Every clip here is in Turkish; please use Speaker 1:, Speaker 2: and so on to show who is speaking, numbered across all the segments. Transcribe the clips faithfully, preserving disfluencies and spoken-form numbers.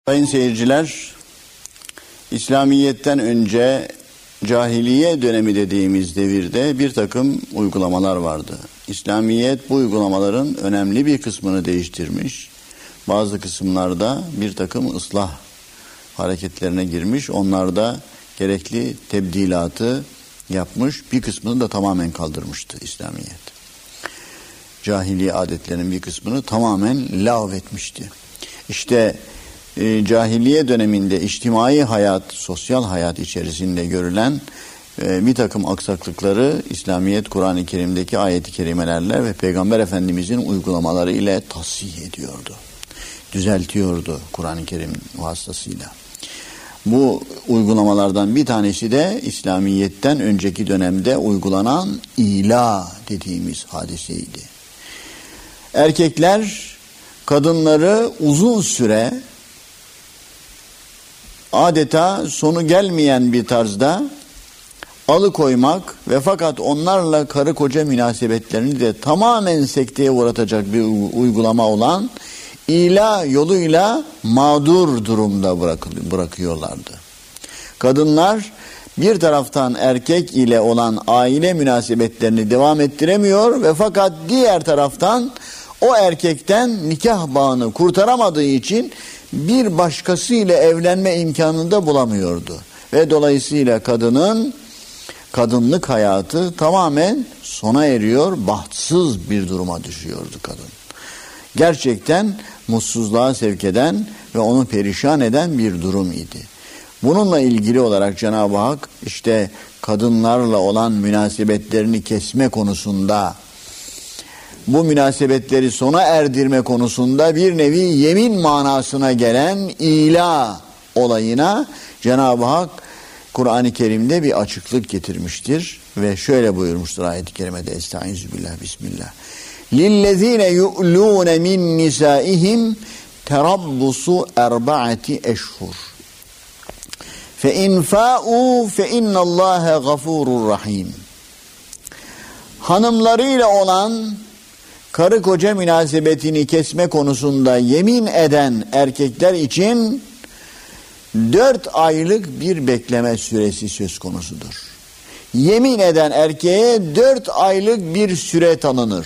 Speaker 1: Sayın seyirciler, İslamiyet'ten önce cahiliye dönemi dediğimiz devirde bir takım uygulamalar vardı. İslamiyet bu uygulamaların önemli bir kısmını değiştirmiş. Bazı kısımlarda bir takım ıslah hareketlerine girmiş. Onlarda gerekli tebdilatı yapmış. Bir kısmını da tamamen kaldırmıştı İslamiyet. Cahiliye adetlerinin bir kısmını tamamen lağvetmişti. İşte e, cahiliye döneminde içtimai hayat, sosyal hayat içerisinde görülen e, bir takım aksaklıkları İslamiyet Kur'an-ı Kerim'deki ayet-i kerimelerle ve Peygamber Efendimizin uygulamaları ile tasih ediyordu. Düzeltiyordu Kur'an-ı Kerim vasıtasıyla. Bu uygulamalardan bir tanesi de İslamiyet'ten önceki dönemde uygulanan ila dediğimiz hadiseydi. Erkekler kadınları uzun süre adeta sonu gelmeyen bir tarzda alıkoymak ve fakat onlarla karı koca münasebetlerini de tamamen sekteye uğratacak bir uygulama olan ila yoluyla mağdur durumda bırakıyorlardı. Kadınlar bir taraftan erkek ile olan aile münasebetlerini devam ettiremiyor ve fakat diğer taraftan o erkekten nikah bağını kurtaramadığı için bir başkasıyla evlenme imkanını da bulamıyordu. Ve dolayısıyla kadının kadınlık hayatı tamamen sona eriyor, bahtsız bir duruma düşüyordu kadın. Gerçekten mutsuzluğa sevk eden ve onu perişan eden bir durum idi. Bununla ilgili olarak Cenab-ı Hak işte kadınlarla olan münasebetlerini kesme konusunda, bu münasebetleri sona erdirme konusunda bir nevi yemin manasına gelen ila olayına Cenab-ı Hak Kur'an-ı Kerim'de bir açıklık getirmiştir ve şöyle buyurmuştur ayet-i kerimede: Estağfirullah, Bismillah. Lillezine yu'lûne min nisâihim terabbusu erba'ati eşhur. Fe in fâ'û fe innallâhe gafûrur rahîm. Hanımlarıyla olan karı koca münasebetini kesme konusunda yemin eden erkekler için dört aylık bir bekleme süresi söz konusudur. Yemin eden erkeğe dört aylık bir süre tanınır.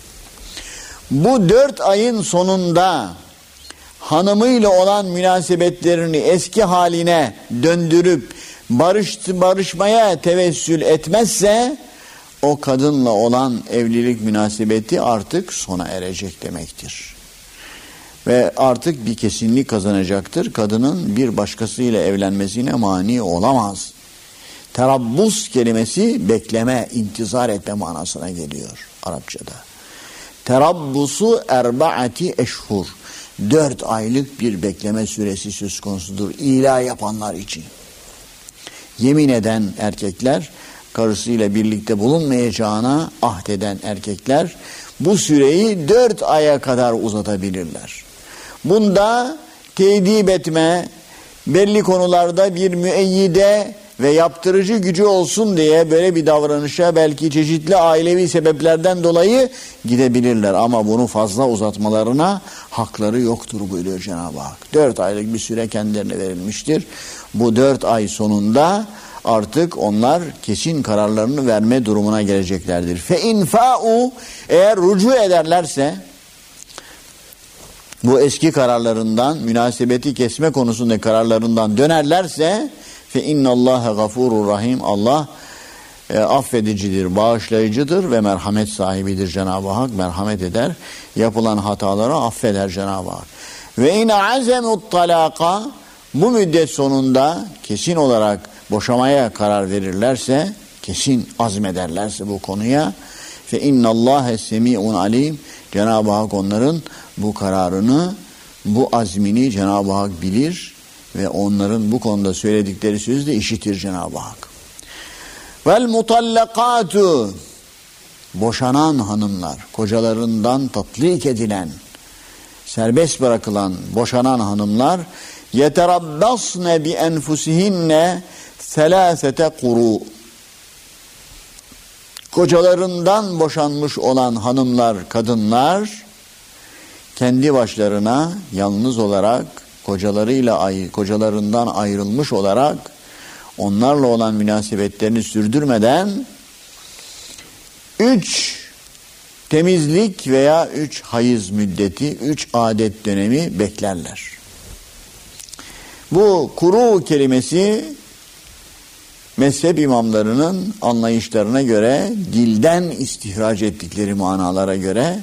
Speaker 1: Bu dört ayın sonunda hanımıyla olan münasebetlerini eski haline döndürüp barış, barışmaya tevessül etmezse o kadınla olan evlilik münasebeti artık sona erecek demektir. Ve artık bir kesinlik kazanacaktır. Kadının bir başkasıyla evlenmesine mani olamaz. Terabbus kelimesi bekleme, intizar etme manasına geliyor Arapçada. Terabbusu erbaati eşhur. Dört aylık bir bekleme süresi söz konusudur İla yapanlar için. Yemin eden erkekler, karısıyla birlikte bulunmayacağına ahdeden erkekler bu süreyi dört aya kadar uzatabilirler. Bunda tedip etme, belli konularda bir müeyyide ve yaptırıcı gücü olsun diye böyle bir davranışa belki çeşitli ailevi sebeplerden dolayı gidebilirler. Ama bunu fazla uzatmalarına hakları yoktur buyuruyor Cenab-ı Hak. Dört aylık bir süre kendilerine verilmiştir. Bu dört ay sonunda artık onlar kesin kararlarını verme durumuna geleceklerdir. Fe in fa'u, eğer rücu ederlerse bu eski kararlarından, münasebeti kesme konusunda kararlarından dönerlerse fe innallâhe gafûrur rahîm, Allah e, affedicidir, bağışlayıcıdır ve merhamet sahibidir Cenab-ı Hak. Merhamet eder, yapılan hataları affeder Cenab-ı Hak. Ve in azemut talâka, bu müddet sonunda kesin olarak boşamaya karar verirlerse, kesin azmederlerse bu konuya, fe innallâhe semî'un alîm, Cenab-ı Hak onların bu kararını, bu azmini Cenab-ı Hak bilir ve onların bu konuda söyledikleri sözü de işitir Cenab-ı Hak. Vel mutallakatu, boşanan hanımlar, kocalarından tatlik edilen, serbest bırakılan, boşanan hanımlar, yeterabbasne bi enfusihinne selâsete kuru. Kocalarından boşanmış olan hanımlar, kadınlar kendi başlarına yalnız olarak kocalarıyla ay, kocalarından ayrılmış olarak onlarla olan münasebetlerini sürdürmeden üç temizlik veya üç hayız müddeti, üç adet dönemi beklerler. Bu kuru kelimesi mezhep imamlarının anlayışlarına göre, dilden istihraç ettikleri manalara göre,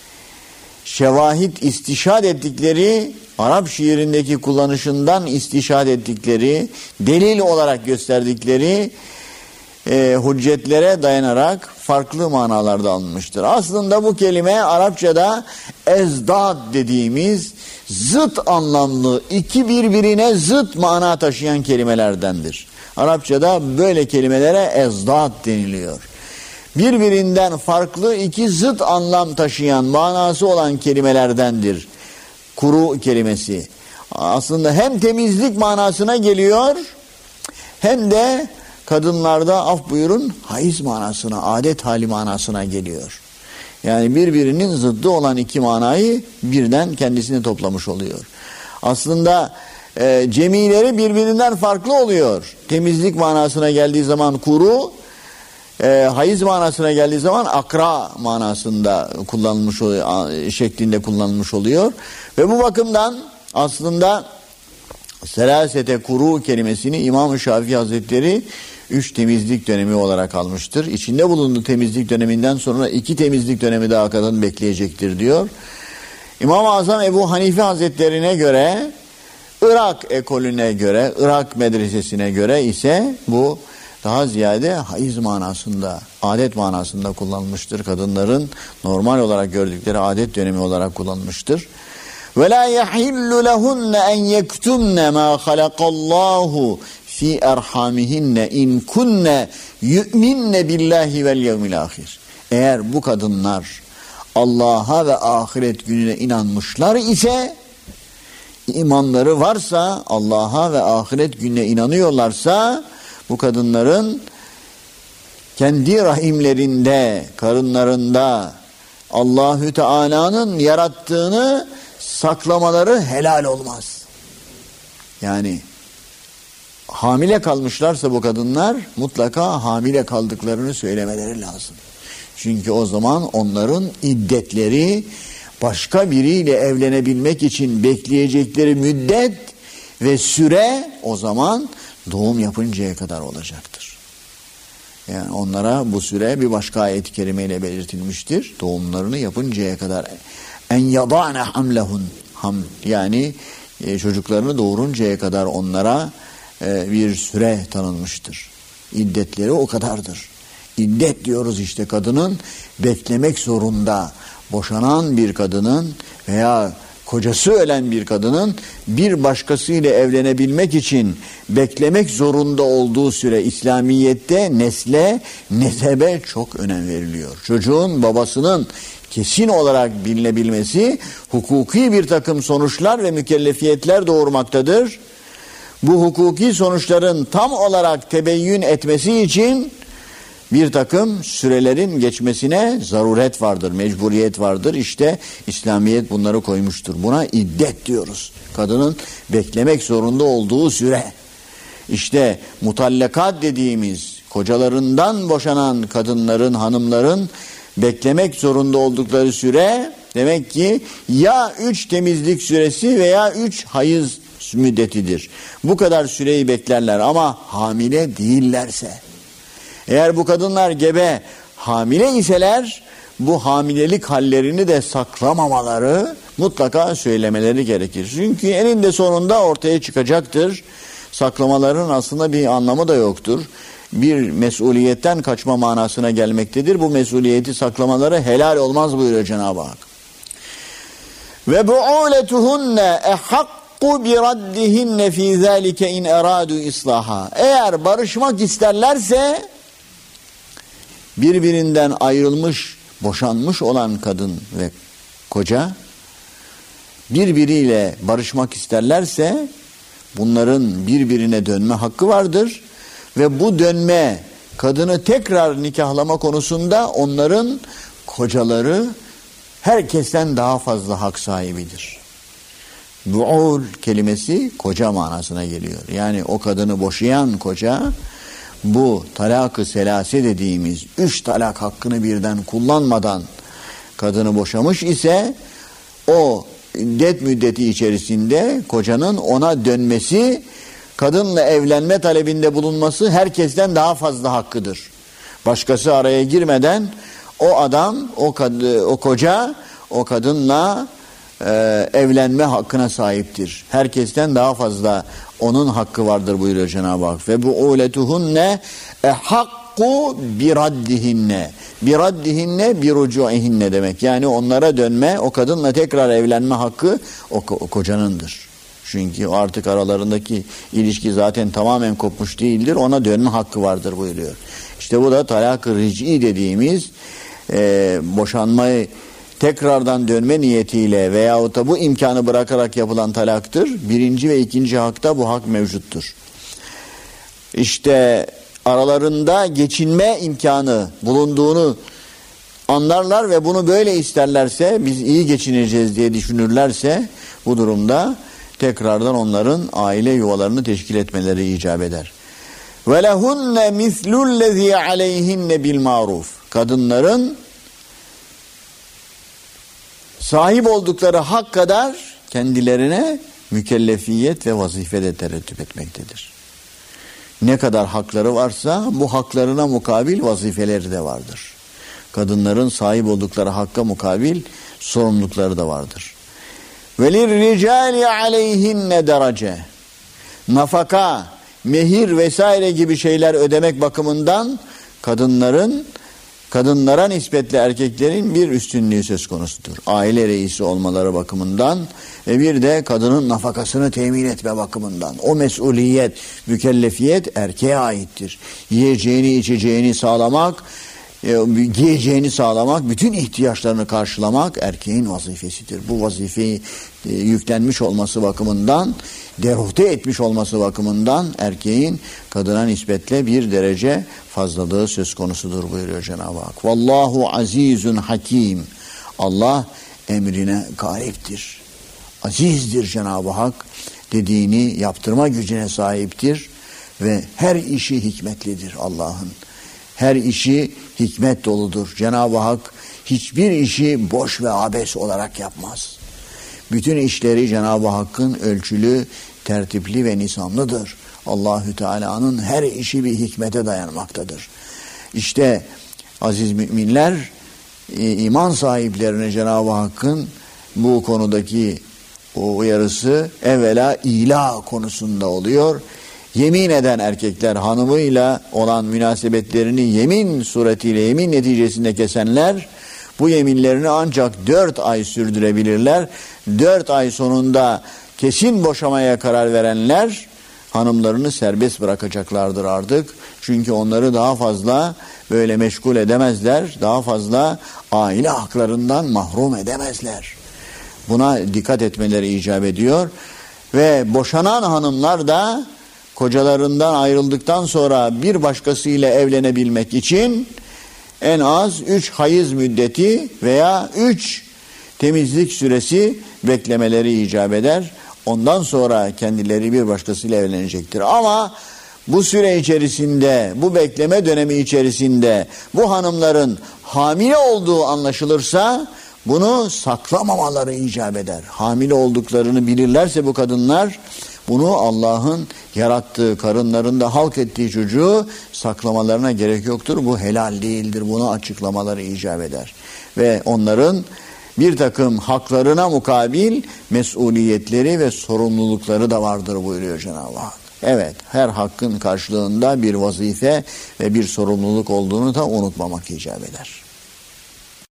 Speaker 1: şevahit istişhad ettikleri, Arap şiirindeki kullanışından istişhad ettikleri, delil olarak gösterdikleri e, hüccetlere dayanarak farklı manalarda alınmıştır. Aslında bu kelime Arapçada ezdad dediğimiz zıt anlamlı, iki birbirine zıt mana taşıyan kelimelerdendir. Arapçada böyle kelimelere ezdad deniliyor. Birbirinden farklı iki zıt anlam taşıyan, manası olan kelimelerdendir kuru kelimesi. Aslında hem temizlik manasına geliyor, hem de kadınlarda af buyurun hayız manasına, adet hali manasına geliyor. Yani birbirinin zıddı olan iki manayı birden kendisine toplamış oluyor. Aslında e, cemileri birbirinden farklı oluyor. Temizlik manasına geldiği zaman kuru, e, hayız manasına geldiği zaman akra manasında kullanılmış oluyor, şeklinde kullanılmış oluyor. Ve bu bakımdan aslında selasete kuru kelimesini İmam-ı Şafii Hazretleri üç temizlik dönemi olarak almıştır. İçinde bulunduğu temizlik döneminden sonra iki temizlik dönemi daha kadın bekleyecektir diyor. İmam-ı Azam Ebu Hanife Hazretlerine göre, Irak ekolüne göre, Irak medresesine göre ise bu daha ziyade hayız manasında, adet manasında kullanılmıştır. Kadınların normal olarak gördükleri adet dönemi olarak kullanılmıştır. وَلَا يَحِلُّ لَهُنَّ اَنْ يَكْتُمْنَ مَا خَلَقَ اللّٰهُ فِي اَرْحَامِهِنَّ اِنْ كُنَّ يُؤْمِنَّ بِاللّٰهِ وَالْيَوْمِ الْآخِرِ. Eğer bu kadınlar Allah'a ve ahiret gününe inanmışlar ise, imanları varsa, Allah'a ve ahiret gününe inanıyorlarsa, bu kadınların kendi rahimlerinde, karınlarında Allahü Teala'nın yarattığını saklamaları helal olmaz. Yani hamile kalmışlarsa bu kadınlar mutlaka hamile kaldıklarını söylemeleri lazım. Çünkü o zaman onların iddetleri başka biriyle evlenebilmek için bekleyecekleri müddet ve süre o zaman doğum yapıncaya kadar olacaktır. Yani onlara bu süre bir başka ayet-i kerimeyle belirtilmiştir. Doğumlarını yapıncaya kadar en yadane hamlehun ham yani e, çocuklarını doğuruncaya kadar onlara e, bir süre tanınmıştır. İddetleri o kadardır. İddet diyoruz işte kadının beklemek zorunda, boşanan bir kadının veya kocası ölen bir kadının bir başkasıyla evlenebilmek için beklemek zorunda olduğu süre İslamiyet'te nesle, nesebe çok önem veriliyor. Çocuğun babasının kesin olarak bilinebilmesi hukuki bir takım sonuçlar ve mükellefiyetler doğurmaktadır. Bu hukuki sonuçların tam olarak tebeyyün etmesi için bir takım sürelerin geçmesine zaruret vardır, mecburiyet vardır. İşte İslamiyet bunları koymuştur. Buna iddet diyoruz. Kadının beklemek zorunda olduğu süre. İşte mutallakat dediğimiz kocalarından boşanan kadınların, hanımların beklemek zorunda oldukları süre demek ki ya üç temizlik süresi veya üç hayız müddetidir. Bu kadar süreyi beklerler ama hamile değillerse. Eğer bu kadınlar gebe, hamile iseler bu hamilelik hallerini de saklamamaları mutlaka söylemeleri gerekir. Çünkü eninde sonunda ortaya çıkacaktır. Saklamaların aslında bir anlamı da yoktur. Bir mesuliyetten kaçma manasına gelmektedir. Bu mesuliyeti saklamaları helal olmaz buyuruyor Cenab-ı Hak. Ve bu'uletuhunne ehakku bi raddihinne fi zalike in eradu islaha. Eğer barışmak isterlerse birbirinden ayrılmış, boşanmış olan kadın ve koca birbiriyle barışmak isterlerse bunların birbirine dönme hakkı vardır ve bu dönme kadını tekrar nikahlama konusunda onların kocaları herkesten daha fazla hak sahibidir. Bu'ul kelimesi koca manasına geliyor. Yani o kadını boşayan koca, bu talak-ı selase dediğimiz üç talak hakkını birden kullanmadan kadını boşamış ise o iddet müddeti içerisinde kocanın ona dönmesi, kadınla evlenme talebinde bulunması herkesten daha fazla hakkıdır. Başkası araya girmeden o adam, o, kad- o koca o kadınla e, evlenme hakkına sahiptir. Herkesten daha fazla onun hakkı vardır buyuruyor Cenab-ı Hak. Ve bu uletuhunne ehakku biraddihinne. Biraddihinne birucu'ihinne demek. Yani onlara dönme, o kadınla tekrar evlenme hakkı o, o kocanındır. Çünkü artık aralarındaki ilişki zaten tamamen kopmuş değildir. Ona dönme hakkı vardır buyuruyor. İşte bu da talak-ı ric'i dediğimiz e, boşanmayı tekrardan dönme niyetiyle veyahut da bu imkanı bırakarak yapılan talaktır. Birinci ve ikinci hakta bu hak mevcuttur. İşte aralarında geçinme imkanı bulunduğunu anlarlar ve bunu böyle isterlerse, biz iyi geçineceğiz diye düşünürlerse, bu durumda tekrardan onların aile yuvalarını teşkil etmeleri icap eder. وَلَهُنَّ مِثْلُ الَّذ۪ي عَلَيْهِنَّ بِالْمَعْرُوفِ Kadınların sahip oldukları hak kadar kendilerine mükellefiyet ve vazife de terettüp etmektedir. Ne kadar hakları varsa bu haklarına mukabil vazifeleri de vardır. Kadınların sahip oldukları hakka mukabil sorumlulukları da vardır. وَلِلْرِجَالِ عَلَيْهِنَّ derece. Nafaka, mehir vesaire gibi şeyler ödemek bakımından kadınların kadınlara nispetle erkeklerin bir üstünlüğü söz konusudur. Aile reisi olmaları bakımından ve bir de kadının nafakasını temin etme bakımından. O mesuliyet, mükellefiyet erkeğe aittir. Yiyeceğini, içeceğini sağlamak, giyeceğini sağlamak, bütün ihtiyaçlarını karşılamak erkeğin vazifesidir. Bu vazifeyi e, yüklenmiş olması bakımından, deruhte etmiş olması bakımından erkeğin kadına nispetle bir derece fazlalığı söz konusudur buyuruyor Cenab-ı Hak. Vallahu azizun hakim. Allah emrine galiptir. Azizdir Cenab-ı Hak. Dediğini yaptırma gücüne sahiptir ve her işi hikmetlidir Allah'ın. Her işi hikmet doludur. Cenab-ı Hak hiçbir işi boş ve abes olarak yapmaz. Bütün işleri Cenab-ı Hakk'ın ölçülü, tertipli ve nizamlıdır. Allahü Teala'nın her işi bir hikmete dayanmaktadır. İşte aziz müminler, iman sahiplerine Cenab-ı Hakk'ın bu konudaki o uyarısı evvela ila konusunda oluyor. Yemin eden erkekler hanımıyla olan münasebetlerini yemin suretiyle, yemin neticesinde kesenler bu yeminlerini ancak dört ay sürdürebilirler. Dört ay sonunda kesin boşamaya karar verenler hanımlarını serbest bırakacaklardır artık. Çünkü onları daha fazla böyle meşgul edemezler. Daha fazla aile haklarından mahrum edemezler. Buna dikkat etmeleri icap ediyor. Ve boşanan hanımlar da kocalarından ayrıldıktan sonra bir başkasıyla evlenebilmek için en az üç hayız müddeti veya üç temizlik süresi beklemeleri icap eder. Ondan sonra kendileri bir başkasıyla evlenecektir. Ama bu süre içerisinde, bu bekleme dönemi içerisinde bu hanımların hamile olduğu anlaşılırsa bunu saklamamaları icap eder. Hamile olduklarını bilirlerse bu kadınlar, bunu Allah'ın yarattığı, karınlarında halk ettiği çocuğu saklamalarına gerek yoktur. Bu helal değildir. Bunu açıklamaları icap eder. Ve onların bir takım haklarına mukabil mesuliyetleri ve sorumlulukları da vardır buyuruyor Cenab-ı Hak. Evet, her hakkın karşılığında bir vazife ve bir sorumluluk olduğunu da unutmamak icap eder.